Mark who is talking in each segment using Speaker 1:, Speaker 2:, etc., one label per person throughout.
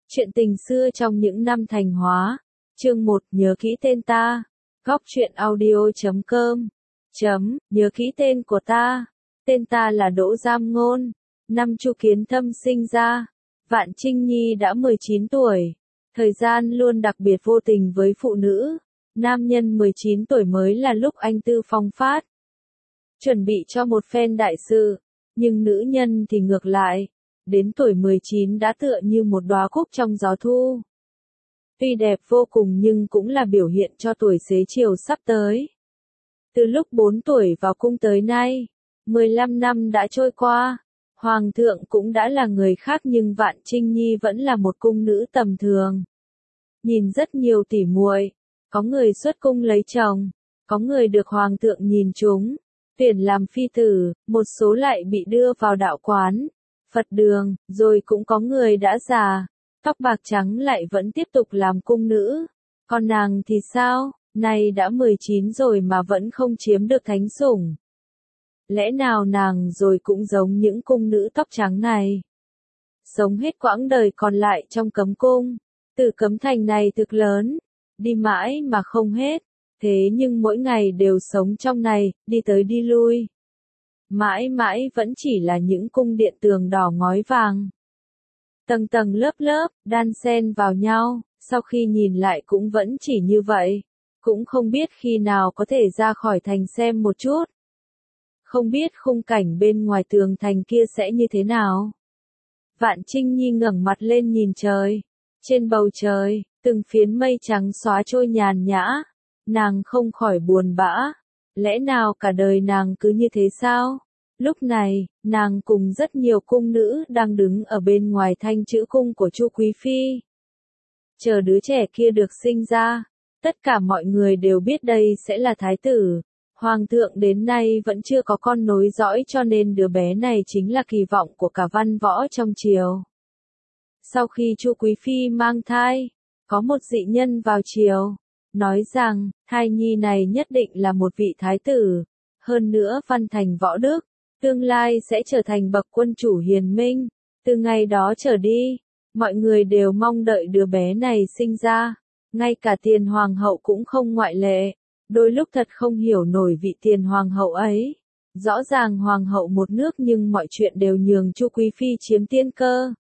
Speaker 1: Chuyện tình xưa trong những năm Thành Hóa. Chương 1, nhớ kỹ tên ta. Góc truyện audio.com. Nhớ kỹ tên của ta. Tên ta là Đỗ Giam Ngôn. Năm Chu Kiến Thâm sinh ra, Vạn Trinh Nhi đã 19 tuổi. Thời gian luôn đặc biệt vô tình với phụ nữ. Nam nhân 19 tuổi mới là lúc anh tư phong phát, chuẩn bị cho một phen đại sự. Nhưng nữ nhân thì ngược lại. Đến tuổi 19 đã tựa như một đóa cúc trong gió thu. Tuy đẹp vô cùng nhưng cũng là biểu hiện cho tuổi xế chiều sắp tới. Từ lúc 4 tuổi vào cung tới nay, 15 năm đã trôi qua. Hoàng thượng cũng đã là người khác nhưng Vạn Trinh Nhi vẫn là một cung nữ tầm thường. Nhìn rất nhiều tỉ muội, có người xuất cung lấy chồng, có người được hoàng thượng nhìn trúng, tuyển làm phi tử, một số lại bị đưa vào đạo quán, Phật đường, rồi cũng có người đã già, tóc bạc trắng lại vẫn tiếp tục làm cung nữ. Còn nàng thì sao, nay đã 19 rồi mà vẫn không chiếm được thánh sủng. Lẽ nào nàng rồi cũng giống những cung nữ tóc trắng này, sống hết quãng đời còn lại trong cấm cung. Từ cấm thành này thực lớn, đi mãi mà không hết, thế nhưng mỗi ngày đều sống trong này, đi tới đi lui. Mãi mãi vẫn chỉ là những cung điện tường đỏ ngói vàng. Tầng tầng lớp lớp, đan xen vào nhau, sau khi nhìn lại cũng vẫn chỉ như vậy. Cũng không biết khi nào có thể ra khỏi thành xem một chút. Không biết khung cảnh bên ngoài tường thành kia sẽ như thế nào. Vạn Trinh Nhi ngẩng mặt lên nhìn trời. Trên bầu trời, từng phiến mây trắng xóa trôi nhàn nhã. Nàng không khỏi buồn bã. Lẽ nào cả đời nàng cứ như thế sao? Lúc này, nàng cùng rất nhiều cung nữ đang đứng ở bên ngoài thanh chữ cung của Chu Quý Phi. Chờ đứa trẻ kia được sinh ra, tất cả mọi người đều biết đây sẽ là thái tử. Hoàng thượng đến nay vẫn chưa có con nối dõi cho nên đứa bé này chính là kỳ vọng của cả văn võ trong triều. Sau khi Chu Quý Phi mang thai, có một dị nhân vào triều, nói rằng, thai nhi này nhất định là một vị thái tử, hơn nữa văn thành võ đức, tương lai sẽ trở thành bậc quân chủ hiền minh. Từ ngày đó trở đi, mọi người đều mong đợi đứa bé này sinh ra, ngay cả Tiền Hoàng hậu cũng không ngoại lệ. Đôi lúc thật không hiểu nổi vị Tiền Hoàng hậu ấy. Rõ ràng Hoàng hậu một nước nhưng mọi chuyện đều nhường Chu Quý Phi chiếm tiên cơ.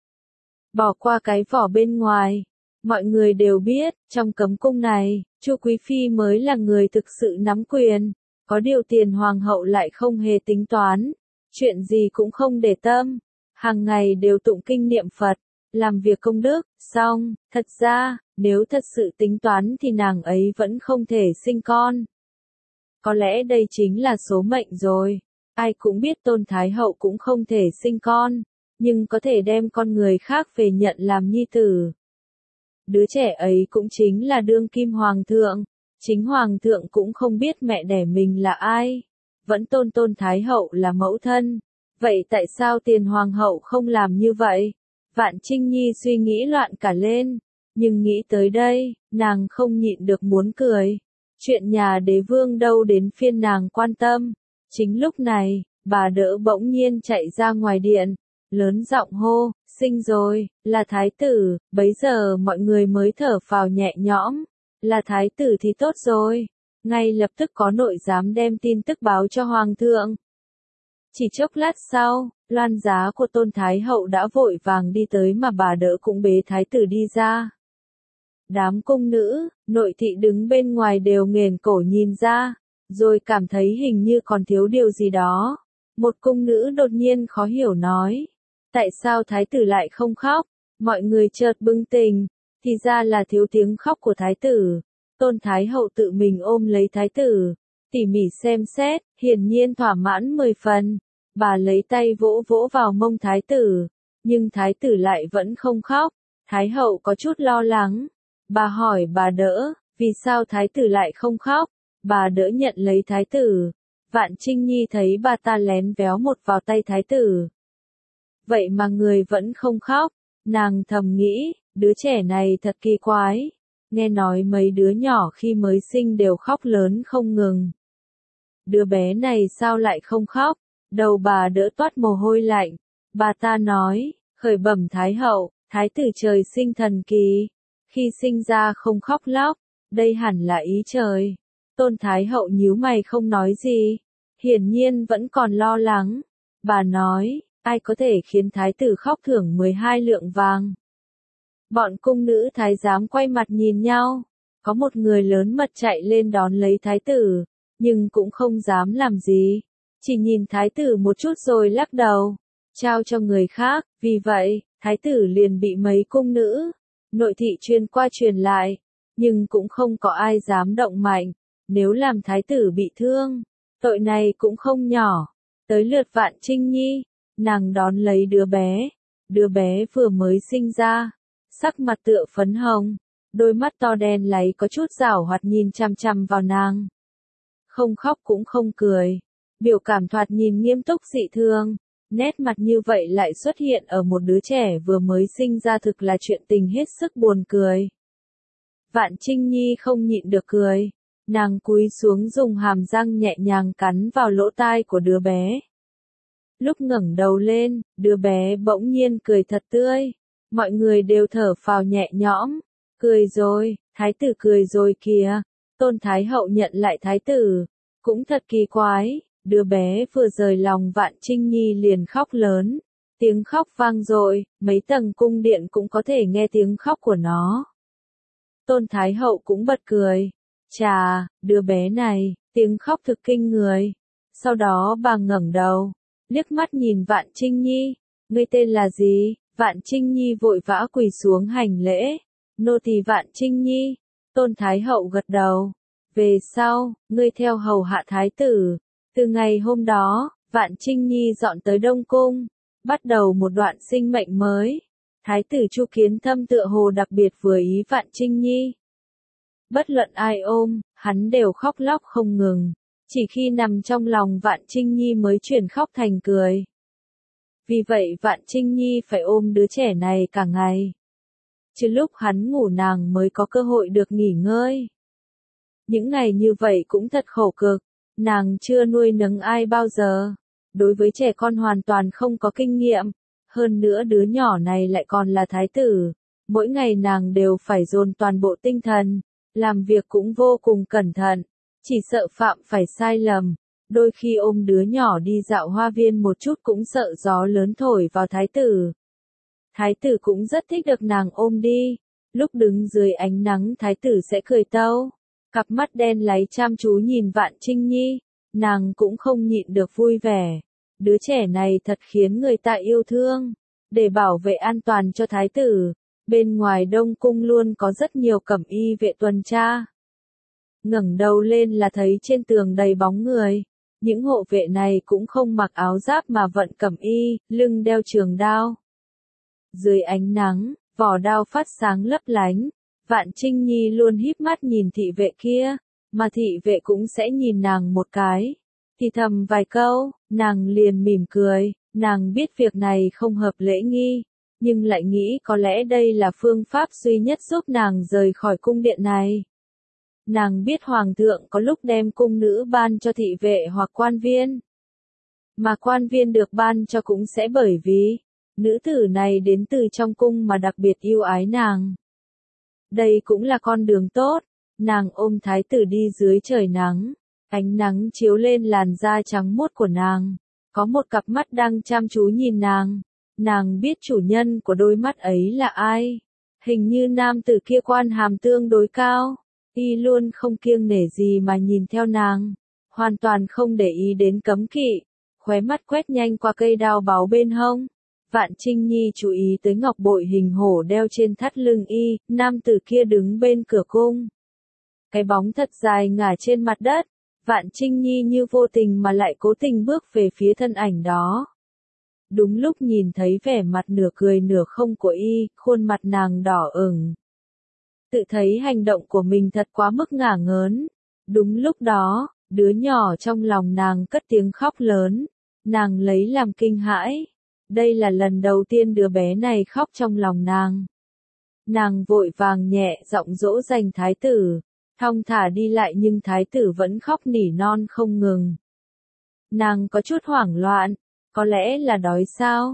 Speaker 1: Bỏ qua cái vỏ bên ngoài, mọi người đều biết, trong cấm cung này, Chu Quý Phi mới là người thực sự nắm quyền. Có điều Tiền Hoàng hậu lại không hề tính toán, chuyện gì cũng không để tâm, hàng ngày đều tụng kinh niệm Phật, làm việc công đức. Xong, thật ra, nếu thật sự tính toán thì nàng ấy vẫn không thể sinh con. Có lẽ đây chính là số mệnh rồi. Ai cũng biết Tôn Thái hậu cũng không thể sinh con, nhưng có thể đem con người khác về nhận làm nhi tử. Đứa trẻ ấy cũng chính là đương kim hoàng thượng. Chính hoàng thượng cũng không biết mẹ đẻ mình là ai, vẫn tôn Tôn Thái hậu là mẫu thân. Vậy tại sao Tiền Hoàng hậu không làm như vậy? Vạn Trinh Nhi suy nghĩ loạn cả lên, nhưng nghĩ tới đây, nàng không nhịn được muốn cười. Chuyện nhà đế vương đâu đến phiên nàng quan tâm. Chính lúc này, bà đỡ bỗng nhiên chạy ra ngoài điện, lớn giọng hô, sinh rồi, là thái tử. Bấy giờ mọi người mới thở phào nhẹ nhõm, là thái tử thì tốt rồi. Ngay lập tức có nội giám đem tin tức báo cho hoàng thượng. Chỉ chốc lát sau, loan giá của Tôn Thái hậu đã vội vàng đi tới mà bà đỡ cũng bế thái tử đi ra. Đám cung nữ, nội thị đứng bên ngoài đều nghển cổ nhìn ra, rồi cảm thấy hình như còn thiếu điều gì đó. Một cung nữ đột nhiên khó hiểu nói, tại sao thái tử lại không khóc? Mọi người chợt bừng tỉnh, thì ra là thiếu tiếng khóc của thái tử. Tôn Thái hậu tự mình ôm lấy thái tử, tỉ mỉ xem xét, hiển nhiên thỏa mãn 10 phần. Bà lấy tay vỗ vỗ vào mông thái tử, nhưng thái tử lại vẫn không khóc. Thái hậu có chút lo lắng. Bà hỏi bà đỡ, vì sao thái tử lại không khóc? Bà đỡ nhận lấy thái tử. Vạn Trinh Nhi thấy bà ta lén véo một vào tay thái tử. Vậy mà người vẫn không khóc. Nàng thầm nghĩ, đứa trẻ này thật kỳ quái. Nghe nói mấy đứa nhỏ khi mới sinh đều khóc lớn không ngừng. Đứa bé này sao lại không khóc? Đầu bà đỡ toát mồ hôi lạnh. Bà ta nói, khởi bẩm Thái hậu, Thái tử trời sinh thần kỳ, khi sinh ra không khóc lóc, đây hẳn là ý trời. Tôn Thái hậu nhíu mày không nói gì, hiển nhiên vẫn còn lo lắng. Bà nói, ai có thể khiến thái tử khóc thưởng 12 lượng vàng. Bọn cung nữ thái giám quay mặt nhìn nhau, có một người lớn mật chạy lên đón lấy thái tử, nhưng cũng không dám làm gì, chỉ nhìn thái tử một chút rồi lắc đầu, trao cho người khác, vì vậy, thái tử liền bị mấy cung nữ, nội thị truyền qua truyền lại, nhưng cũng không có ai dám động mạnh, nếu làm thái tử bị thương, tội này cũng không nhỏ. Tới lượt Vạn Trinh Nhi, nàng đón lấy đứa bé vừa mới sinh ra, sắc mặt tựa phấn hồng, đôi mắt to đen láy có chút giảo hoạt nhìn chằm chằm vào nàng. Không khóc cũng không cười, biểu cảm thoạt nhìn nghiêm túc dị thường, nét mặt như vậy lại xuất hiện ở một đứa trẻ vừa mới sinh ra thực là chuyện tình hết sức buồn cười. Vạn Trinh Nhi không nhịn được cười, nàng cúi xuống dùng hàm răng nhẹ nhàng cắn vào lỗ tai của đứa bé. Lúc ngẩng đầu lên, đứa bé bỗng nhiên cười thật tươi, mọi người đều thở phào nhẹ nhõm, cười rồi, thái tử cười rồi kìa. Tôn Thái hậu nhận lại thái tử, cũng thật kỳ quái, đứa bé vừa rời lòng Vạn Trinh Nhi liền khóc lớn, tiếng khóc vang dội, mấy tầng cung điện cũng có thể nghe tiếng khóc của nó. Tôn Thái hậu cũng bật cười, chà, đứa bé này, tiếng khóc thực kinh người. Sau đó bà ngẩng đầu, liếc mắt nhìn Vạn Trinh Nhi, ngươi tên là gì? Vạn Trinh Nhi vội vã quỳ xuống hành lễ, nô tỳ Vạn Trinh Nhi. Tôn Thái hậu gật đầu, về sau, ngươi theo hầu hạ thái tử. Từ ngày hôm đó, Vạn Trinh Nhi dọn tới Đông Cung, bắt đầu một đoạn sinh mệnh mới. Thái tử Chu Kiến Thâm tựa hồ đặc biệt vừa ý Vạn Trinh Nhi. Bất luận ai ôm, hắn đều khóc lóc không ngừng, chỉ khi nằm trong lòng Vạn Trinh Nhi mới chuyển khóc thành cười. Vì vậy Vạn Trinh Nhi phải ôm đứa trẻ này cả ngày. Chứ lúc hắn ngủ nàng mới có cơ hội được nghỉ ngơi. Những ngày như vậy cũng thật khổ cực, nàng chưa nuôi nấng ai bao giờ. Đối với trẻ con hoàn toàn không có kinh nghiệm, hơn nữa đứa nhỏ này lại còn là thái tử. Mỗi ngày nàng đều phải dồn toàn bộ tinh thần, làm việc cũng vô cùng cẩn thận, chỉ sợ phạm phải sai lầm. Đôi khi ôm đứa nhỏ đi dạo hoa viên một chút cũng sợ gió lớn thổi vào thái tử. Thái tử cũng rất thích được nàng ôm đi. Lúc đứng dưới ánh nắng thái tử sẽ cười tâu. Cặp mắt đen láy chăm chú nhìn Vạn Trinh Nhi. Nàng cũng không nhịn được vui vẻ. Đứa trẻ này thật khiến người ta yêu thương. Để bảo vệ an toàn cho thái tử, bên ngoài Đông Cung luôn có rất nhiều cẩm y vệ tuần tra. Ngẩng đầu lên là thấy trên tường đầy bóng người. Những hộ vệ này cũng không mặc áo giáp mà vận cẩm y, lưng đeo trường đao. Dưới ánh nắng, vỏ đao phát sáng lấp lánh. Vạn Trinh Nhi luôn híp mắt nhìn thị vệ kia, mà thị vệ cũng sẽ nhìn nàng một cái. Thì thầm vài câu, nàng liền mỉm cười, nàng biết việc này không hợp lễ nghi, nhưng lại nghĩ có lẽ đây là phương pháp duy nhất giúp nàng rời khỏi cung điện này. Nàng biết hoàng thượng có lúc đem cung nữ ban cho thị vệ hoặc quan viên. Mà quan viên được ban cho cũng sẽ bởi vì, nữ tử này đến từ trong cung mà đặc biệt yêu ái nàng. Đây cũng là con đường tốt, nàng ôm thái tử đi dưới trời nắng, ánh nắng chiếu lên làn da trắng muốt của nàng, có một cặp mắt đang chăm chú nhìn nàng biết chủ nhân của đôi mắt ấy là ai, hình như nam tử kia quan hàm tương đối cao, y luôn không kiêng nể gì mà nhìn theo nàng, hoàn toàn không để ý đến cấm kỵ, khóe mắt quét nhanh qua cây đao báu bên hông. Vạn Trinh Nhi chú ý tới ngọc bội hình hổ đeo trên thắt lưng y, nam tử kia đứng bên cửa cung. Cái bóng thật dài ngả trên mặt đất, Vạn Trinh Nhi như vô tình mà lại cố tình bước về phía thân ảnh đó. Đúng lúc nhìn thấy vẻ mặt nửa cười nửa không của y, khuôn mặt nàng đỏ ửng. Tự thấy hành động của mình thật quá mức ngả ngớn. Đúng lúc đó, đứa nhỏ trong lòng nàng cất tiếng khóc lớn, nàng lấy làm kinh hãi. Đây là lần đầu tiên đứa bé này khóc trong lòng nàng. Nàng vội vàng nhẹ giọng dỗ dành thái tử, thong thả đi lại nhưng thái tử vẫn khóc nỉ non không ngừng. Nàng có chút hoảng loạn, có lẽ là đói sao?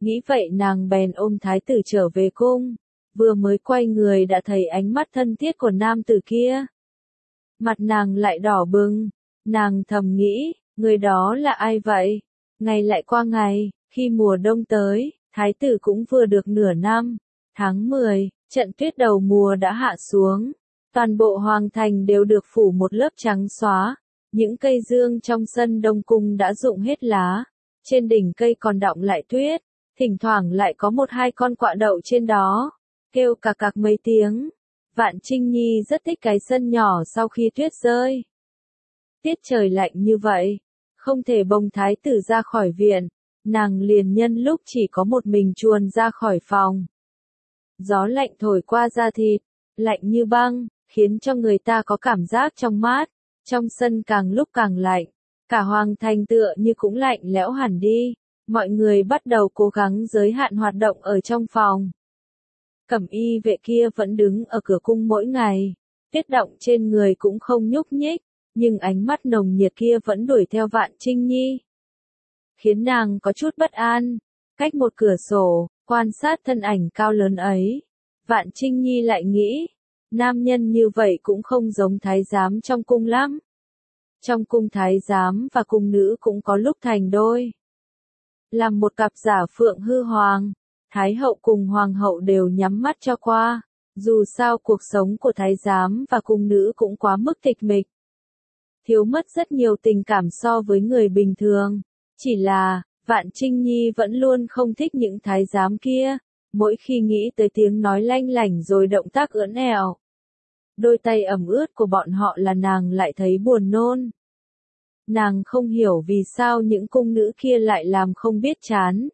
Speaker 1: Nghĩ vậy nàng bèn ôm thái tử trở về cung, vừa mới quay người đã thấy ánh mắt thân thiết của nam tử kia. Mặt nàng lại đỏ bừng, nàng thầm nghĩ, người đó là ai vậy? Ngày lại qua ngày, khi mùa đông tới, thái tử cũng vừa được nửa năm. Tháng 10, trận tuyết đầu mùa đã hạ xuống, toàn bộ hoàng thành đều được phủ một lớp trắng xóa, những cây dương trong sân đông cung đã rụng hết lá, trên đỉnh cây còn đọng lại tuyết, thỉnh thoảng lại có một hai con quạ đậu trên đó, kêu cà cạc mấy tiếng. Vạn Trinh Nhi rất thích cái sân nhỏ sau khi tuyết rơi. Tiết trời lạnh như vậy, không thể bồng thái tử ra khỏi viện, nàng liền nhân lúc chỉ có một mình chuồn ra khỏi phòng. Gió lạnh thổi qua da thịt, lạnh như băng, khiến cho người ta có cảm giác trong mát, trong sân càng lúc càng lạnh, cả hoàng thành tựa như cũng lạnh lẽo hẳn đi, mọi người bắt đầu cố gắng giới hạn hoạt động ở trong phòng. Cẩm y vệ kia vẫn đứng ở cửa cung mỗi ngày, tuyết động trên người cũng không nhúc nhích, nhưng ánh mắt nồng nhiệt kia vẫn đuổi theo Vạn Trinh Nhi, khiến nàng có chút bất an. Cách một cửa sổ, quan sát thân ảnh cao lớn ấy, Vạn Trinh Nhi lại nghĩ, nam nhân như vậy cũng không giống thái giám trong cung lắm. Trong cung thái giám và cung nữ cũng có lúc thành đôi. Làm một cặp giả phượng hư hoàng, thái hậu cùng hoàng hậu đều nhắm mắt cho qua, dù sao cuộc sống của thái giám và cung nữ cũng quá mức tịch mịch. Thiếu mất rất nhiều tình cảm so với người bình thường, chỉ là, Vạn Trinh Nhi vẫn luôn không thích những thái giám kia, mỗi khi nghĩ tới tiếng nói lanh lảnh rồi động tác ưỡn ẻo, đôi tay ẩm ướt của bọn họ là nàng lại thấy buồn nôn. Nàng không hiểu vì sao những cung nữ kia lại làm không biết chán.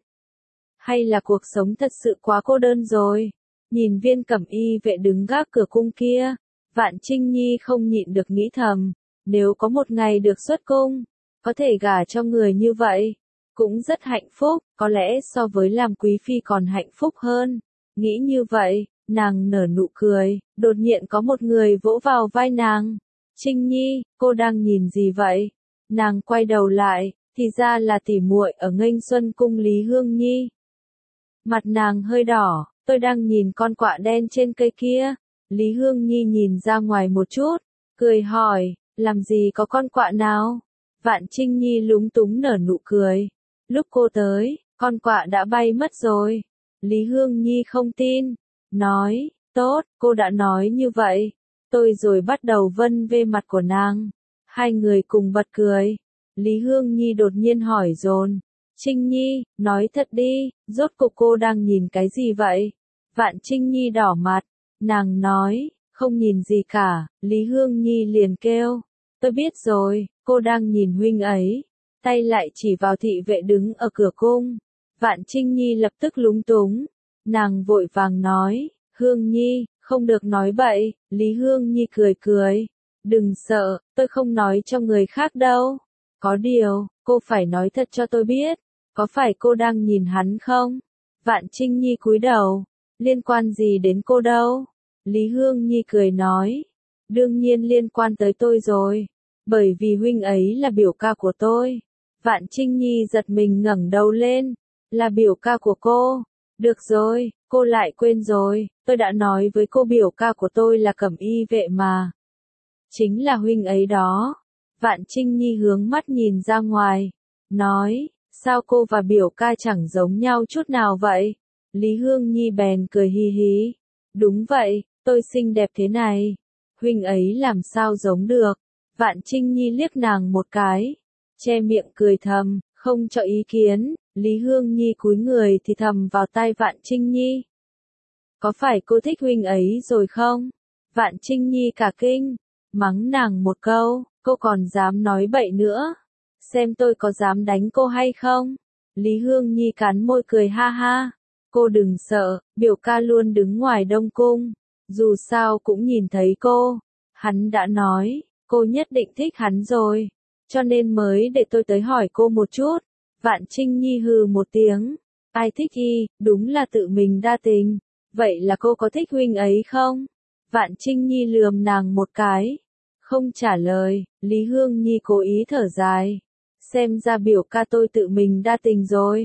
Speaker 1: Hay là cuộc sống thật sự quá cô đơn rồi. Nhìn viên cẩm y vệ đứng gác cửa cung kia, Vạn Trinh Nhi không nhịn được nghĩ thầm, nếu có một ngày được xuất cung, có thể gả cho người như vậy, cũng rất hạnh phúc, có lẽ so với làm quý phi còn hạnh phúc hơn. Nghĩ như vậy, nàng nở nụ cười, đột nhiên có một người vỗ vào vai nàng. Trinh Nhi, cô đang nhìn gì vậy? Nàng quay đầu lại, thì ra là tỷ muội ở Nghênh Xuân cung Lý Hương Nhi. Mặt nàng hơi đỏ, tôi đang nhìn con quạ đen trên cây kia. Lý Hương Nhi nhìn ra ngoài một chút, cười hỏi, làm gì có con quạ nào? Vạn Trinh Nhi lúng túng nở nụ cười. Lúc cô tới, con quạ đã bay mất rồi. Lý Hương Nhi không tin, nói, tốt, cô đã nói như vậy. Tôi rồi bắt đầu vân về mặt của nàng. Hai người cùng bật cười. Lý Hương Nhi đột nhiên hỏi dồn, Trinh Nhi, nói thật đi, rốt cuộc cô đang nhìn cái gì vậy? Vạn Trinh Nhi đỏ mặt, nàng nói, không nhìn gì cả. Lý Hương Nhi liền kêu, tôi biết rồi, cô đang nhìn huynh ấy. Tay lại chỉ vào thị vệ đứng ở cửa cung. Vạn Trinh Nhi lập tức lúng túng. Nàng vội vàng nói, Hương Nhi, không được nói bậy. Lý Hương Nhi cười cười, đừng sợ, tôi không nói cho người khác đâu. Có điều, cô phải nói thật cho tôi biết, có phải cô đang nhìn hắn không? Vạn Trinh Nhi cúi đầu, liên quan gì đến cô đâu? Lý Hương Nhi cười nói, đương nhiên liên quan tới tôi rồi, bởi vì huynh ấy là biểu ca của tôi. Vạn Trinh Nhi giật mình ngẩng đầu lên, là biểu ca của cô. Được rồi, cô lại quên rồi, tôi đã nói với cô biểu ca của tôi là Cẩm y vệ mà. Chính là huynh ấy đó. Vạn Trinh Nhi hướng mắt nhìn ra ngoài, nói, sao cô và biểu ca chẳng giống nhau chút nào vậy? Lý Hương Nhi bèn cười hi hí, đúng vậy, tôi xinh đẹp thế này, huynh ấy làm sao giống được? Vạn Trinh Nhi liếc nàng một cái, che miệng cười thầm, không cho ý kiến. Lý Hương Nhi cúi người thì thầm vào tai Vạn Trinh Nhi, có phải cô thích huynh ấy rồi không? Vạn Trinh Nhi cả kinh, mắng nàng một câu, cô còn dám nói bậy nữa, xem tôi có dám đánh cô hay không? Lý Hương Nhi cắn môi cười ha ha, cô đừng sợ, biểu ca luôn đứng ngoài Đông Cung, dù sao cũng nhìn thấy cô, hắn đã nói, cô nhất định thích hắn rồi, cho nên mới để tôi tới hỏi cô một chút. Vạn Trinh Nhi hừ một tiếng, ai thích y, đúng là tự mình đa tình, vậy là cô có thích huynh ấy không? Vạn Trinh Nhi lườm nàng một cái, không trả lời. Lý Hương Nhi cố ý thở dài, xem ra biểu ca tôi tự mình đa tình rồi,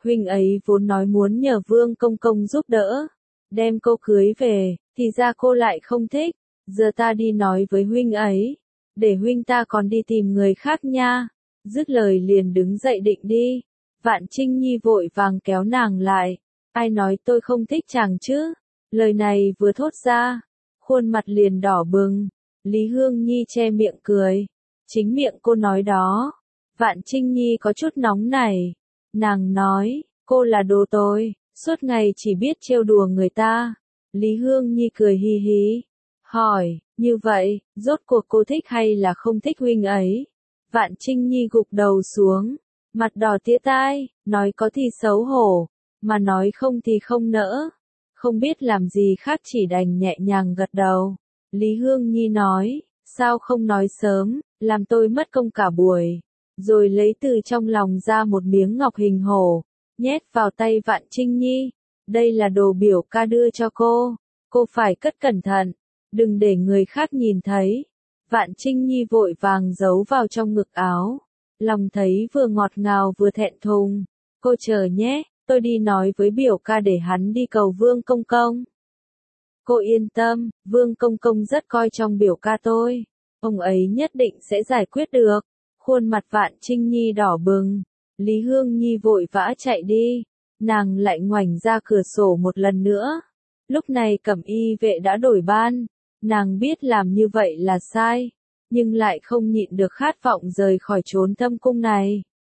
Speaker 1: Huynh ấy vốn nói muốn nhờ Vương Công Công giúp đỡ, đem cô cưới về, thì ra cô lại không thích, giờ ta đi nói với huynh ấy, để huynh ta còn đi tìm người khác nha. Dứt lời liền đứng dậy định đi, Vạn Trinh Nhi vội vàng kéo nàng lại, ai nói tôi không thích chàng chứ, lời này vừa thốt ra, khuôn mặt liền đỏ bừng, Lý Hương Nhi che miệng cười, chính miệng cô nói đó. Vạn Trinh Nhi có chút nóng nảy, nàng nói, cô là đồ tồi, suốt ngày chỉ biết trêu đùa người ta. Lý Hương Nhi cười hi hí, hỏi, như vậy, rốt cuộc cô thích hay là không thích huynh ấy? Vạn Trinh Nhi gục đầu xuống, mặt đỏ tía tai, nói có thì xấu hổ, mà nói không thì không nỡ. Không biết làm gì khác chỉ đành nhẹ nhàng gật đầu. Lý Hương Nhi nói, sao không nói sớm, làm tôi mất công cả buổi. Rồi lấy từ trong lòng ra một miếng ngọc hình hổ, nhét vào tay Vạn Trinh Nhi. Đây là đồ biểu ca đưa cho cô phải cất cẩn thận, đừng để người khác nhìn thấy. Vạn Trinh Nhi vội vàng giấu vào trong ngực áo, lòng thấy vừa ngọt ngào vừa thẹn thùng. Cô chờ nhé, tôi đi nói với biểu ca để hắn đi cầu Vương Công Công. Cô yên tâm, Vương Công Công rất coi trọng biểu ca tôi, ông ấy nhất định sẽ giải quyết được. Khuôn mặt Vạn Trinh Nhi đỏ bừng, Lý Hương Nhi vội vã chạy đi, nàng lại ngoảnh ra cửa sổ một lần nữa. Lúc này Cẩm Y vệ đã đổi ban, nàng biết làm như vậy là sai, nhưng lại không nhịn được khát vọng rời khỏi chốn thâm cung này.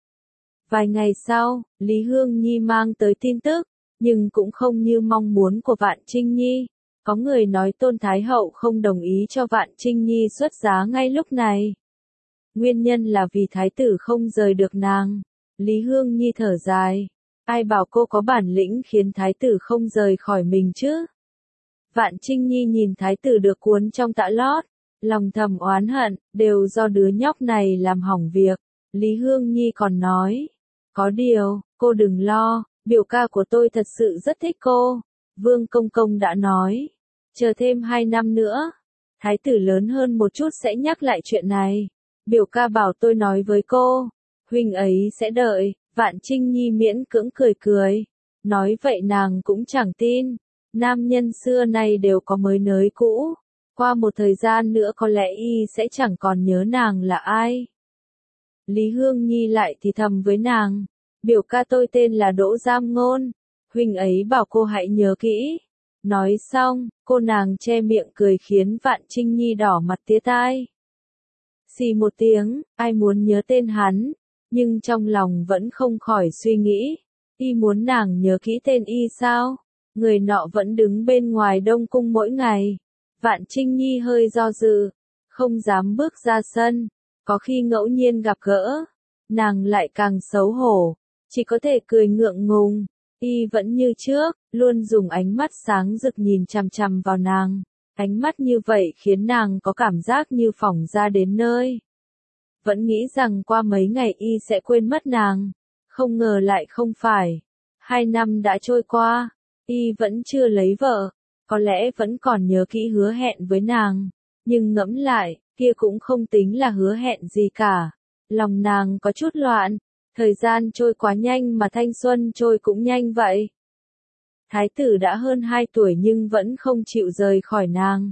Speaker 1: Vài ngày sau, Lý Hương Nhi mang tới tin tức, nhưng cũng không như mong muốn của Vạn Trinh Nhi. Có người nói Tôn Thái Hậu không đồng ý cho Vạn Trinh Nhi xuất giá ngay lúc này. Nguyên nhân là vì thái tử không rời được nàng. Lý Hương Nhi thở dài. Ai bảo cô có bản lĩnh khiến thái tử không rời khỏi mình chứ? Vạn Trinh Nhi nhìn thái tử được cuốn trong tã lót, lòng thầm oán hận, đều do đứa nhóc này làm hỏng việc. Lý Hương Nhi còn nói, có điều, cô đừng lo, biểu ca của tôi thật sự rất thích cô. Vương Công Công đã nói, chờ thêm 2 năm nữa, thái tử lớn hơn một chút sẽ nhắc lại chuyện này. Biểu ca bảo tôi nói với cô, huynh ấy sẽ đợi. Vạn Trinh Nhi miễn cưỡng cười cười, nói vậy nàng cũng chẳng tin. Nam nhân xưa nay đều có mới nới cũ, qua một thời gian nữa có lẽ y sẽ chẳng còn nhớ nàng là ai. Lý Hương Nhi lại thì thầm với nàng, biểu ca tôi tên là Đỗ Giam Ngôn, huynh ấy bảo cô hãy nhớ kỹ. Nói xong, cô nàng che miệng cười khiến Vạn Trinh Nhi đỏ mặt tía tai. Xì một tiếng, ai muốn nhớ tên hắn, nhưng trong lòng vẫn không khỏi suy nghĩ, y muốn nàng nhớ kỹ tên y sao? Người nọ vẫn đứng bên ngoài Đông Cung mỗi ngày. Vạn Trinh Nhi hơi do dự, không dám bước ra sân, có khi ngẫu nhiên gặp gỡ, nàng lại càng xấu hổ, chỉ có thể cười ngượng ngùng. Y vẫn như trước, luôn dùng ánh mắt sáng rực nhìn chằm chằm vào nàng. Ánh mắt như vậy khiến nàng có cảm giác như phỏng ra đến nơi. Vẫn nghĩ rằng qua mấy ngày y sẽ quên mất nàng, không ngờ lại không phải. 2 năm đã trôi qua, y vẫn chưa lấy vợ, có lẽ vẫn còn nhớ kỹ hứa hẹn với nàng, nhưng ngẫm lại, kia cũng không tính là hứa hẹn gì cả. Lòng nàng có chút loạn, thời gian trôi quá nhanh mà thanh xuân trôi cũng nhanh vậy. Thái tử đã hơn 2 tuổi nhưng vẫn không chịu rời khỏi nàng.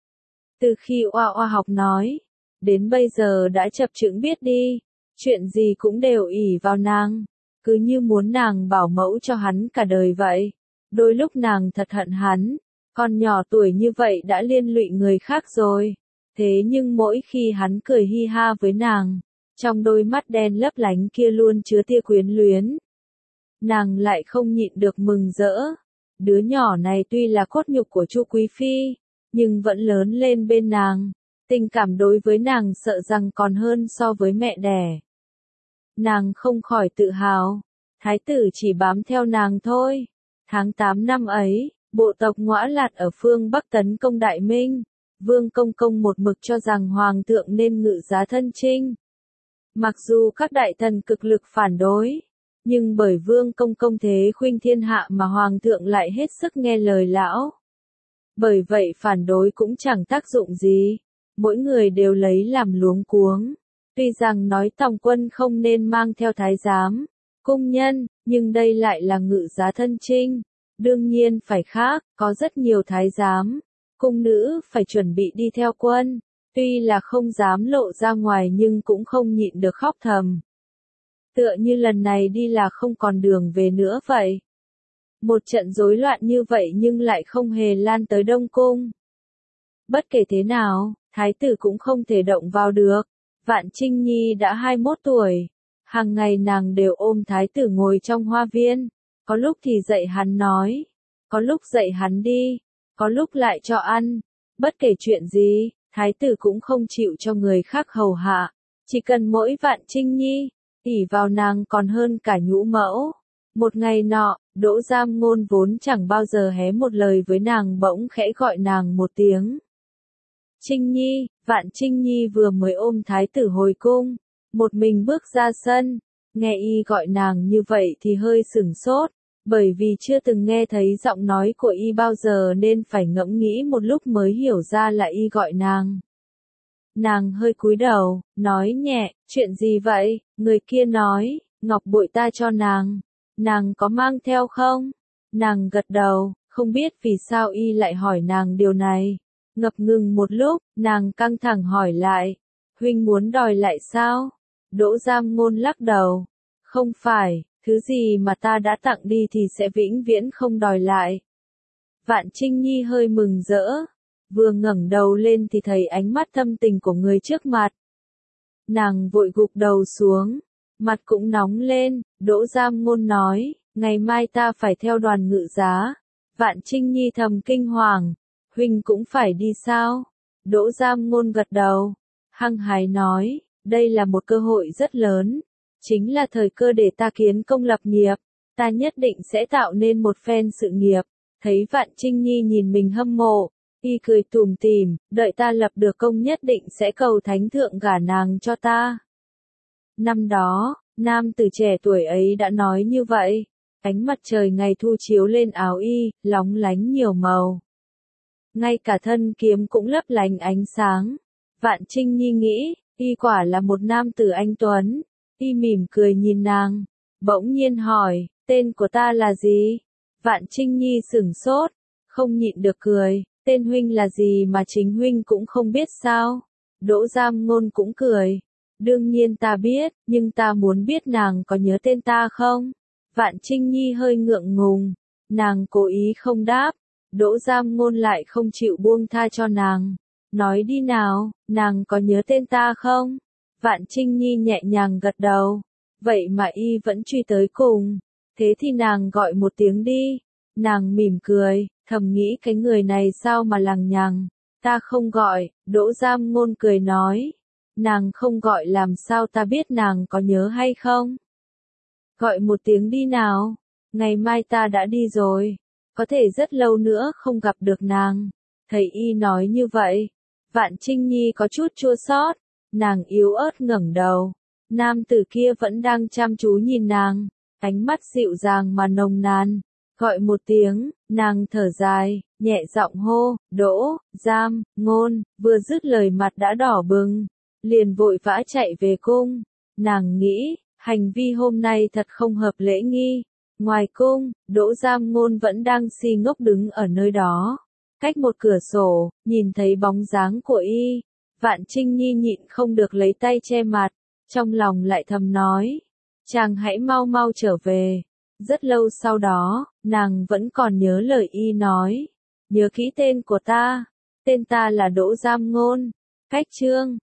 Speaker 1: Từ khi Oa Oa học nói, đến bây giờ đã chập chững biết đi, chuyện gì cũng đều ỷ vào nàng, cứ như muốn nàng bảo mẫu cho hắn cả đời vậy. Đôi lúc nàng thật hận hắn, con nhỏ tuổi như vậy đã liên lụy người khác rồi. Thế nhưng mỗi khi hắn cười hi ha với nàng, trong đôi mắt đen lấp lánh kia luôn chứa tia quyến luyến. Nàng lại không nhịn được mừng rỡ. Đứa nhỏ này tuy là cốt nhục của Chu Quý Phi, nhưng vẫn lớn lên bên nàng. Tình cảm đối với nàng sợ rằng còn hơn so với mẹ đẻ. Nàng không khỏi tự hào, thái tử chỉ bám theo nàng thôi. Tháng 8 năm ấy, bộ tộc Ngõa Lạt ở phương Bắc tấn công Đại Minh. Vương Công Công một mực cho rằng Hoàng thượng nên ngự giá thân chinh. Mặc dù các đại thần cực lực phản đối, nhưng bởi Vương Công Công thế khuynh thiên hạ mà Hoàng thượng lại hết sức nghe lời lão. Bởi vậy phản đối cũng chẳng tác dụng gì, mỗi người đều lấy làm luống cuống. Tuy rằng nói tòng quân không nên mang theo thái giám, cung nhân, nhưng đây lại là ngự giá thân trinh. Đương nhiên phải khác, có rất nhiều thái giám, cung nữ phải chuẩn bị đi theo quân. Tuy là không dám lộ ra ngoài nhưng cũng không nhịn được khóc thầm. Tựa như lần này đi là không còn đường về nữa vậy. Một trận rối loạn như vậy nhưng lại không hề lan tới Đông Cung. Bất kể thế nào, thái tử cũng không thể động vào được. Vạn Trinh Nhi đã 21 tuổi. Hàng ngày nàng đều ôm thái tử ngồi trong hoa viên. Có lúc thì dạy hắn nói. Có lúc dạy hắn đi. Có lúc lại cho ăn. Bất kể chuyện gì, thái tử cũng không chịu cho người khác hầu hạ. Chỉ cần mỗi Vạn Trinh Nhi, ỷ vào nàng còn hơn cả nhũ mẫu. Một ngày nọ, Đỗ Giam Ngôn vốn chẳng bao giờ hé một lời với nàng bỗng khẽ gọi nàng một tiếng. Trinh Nhi, Vạn Trinh Nhi vừa mới ôm thái tử hồi cung, một mình bước ra sân, nghe y gọi nàng như vậy thì hơi sửng sốt, bởi vì chưa từng nghe thấy giọng nói của y bao giờ nên phải ngẫm nghĩ một lúc mới hiểu ra là y gọi nàng. Nàng hơi cúi đầu, nói nhẹ, chuyện gì vậy? Người kia nói, ngọc bội ta cho nàng có mang theo không? Nàng gật đầu, không biết vì sao y lại hỏi nàng điều này. Ngập ngừng một lúc, nàng căng thẳng hỏi lại, huynh muốn đòi lại sao? Đỗ Giam Ngôn lắc đầu, không phải, thứ gì mà ta đã tặng đi thì sẽ vĩnh viễn không đòi lại. Vạn Trinh Nhi hơi mừng rỡ, vừa ngẩng đầu lên thì thấy ánh mắt thâm tình của người trước mặt. Nàng vội gục đầu xuống, mặt cũng nóng lên. Đỗ Giam Ngôn nói, ngày mai ta phải theo đoàn ngự giá. Vạn Trinh Nhi thầm kinh hoàng, huynh cũng phải đi sao? Đỗ Giam Ngôn gật đầu, hăng hái nói, đây là một cơ hội rất lớn, chính là thời cơ để ta kiến công lập nghiệp, ta nhất định sẽ tạo nên một phen sự nghiệp. Thấy Vạn Trinh Nhi nhìn mình hâm mộ, y cười tủm tỉm, đợi ta lập được công nhất định sẽ cầu thánh thượng gả nàng cho ta. Năm đó, nam tử trẻ tuổi ấy đã nói như vậy. Ánh mặt trời ngày thu chiếu lên áo y, lóng lánh nhiều màu. Ngay cả thân kiếm cũng lấp lánh ánh sáng. Vạn Trinh Nhi nghĩ, y quả là một nam tử anh tuấn. Y mỉm cười nhìn nàng, bỗng nhiên hỏi, tên của ta là gì? Vạn Trinh Nhi sửng sốt, không nhịn được cười, tên huynh là gì mà chính huynh cũng không biết sao? Đỗ Giam Ngôn cũng cười, đương nhiên ta biết, nhưng ta muốn biết nàng có nhớ tên ta không? Vạn Trinh Nhi hơi ngượng ngùng, nàng cố ý không đáp. Đỗ Giam Ngôn lại không chịu buông tha cho nàng, nói đi nào, nàng có nhớ tên ta không? Vạn Trinh Nhi nhẹ nhàng gật đầu, vậy mà y vẫn truy tới cùng, thế thì nàng gọi một tiếng đi. Nàng mỉm cười, thầm nghĩ cái người này sao mà lằng nhằng, ta không gọi. Đỗ Giam Ngôn cười nói, nàng không gọi làm sao ta biết nàng có nhớ hay không? Gọi một tiếng đi nào, ngày mai ta đã đi rồi, có thể rất lâu nữa không gặp được nàng. Thấy y nói như vậy, Vạn Trinh Nhi có chút chua xót, nàng yếu ớt ngẩng đầu, nam tử kia vẫn đang chăm chú nhìn nàng, ánh mắt dịu dàng mà nồng nàn. Gọi một tiếng, nàng thở dài, nhẹ giọng hô, Đỗ Giam Ngôn, vừa dứt lời mặt đã đỏ bừng, liền vội vã chạy về cung. Nàng nghĩ, hành vi hôm nay thật không hợp lễ nghi. Ngoài cung, Đỗ Giam Ngôn vẫn đang si ngốc đứng ở nơi đó. Cách một cửa sổ, nhìn thấy bóng dáng của y. Vạn Trinh Nhi nhịn không được lấy tay che mặt, trong lòng lại thầm nói, chàng hãy mau mau trở về. Rất lâu sau đó, nàng vẫn còn nhớ lời y nói, nhớ kỹ tên của ta, tên ta là Đỗ Giam Ngôn. Cách chương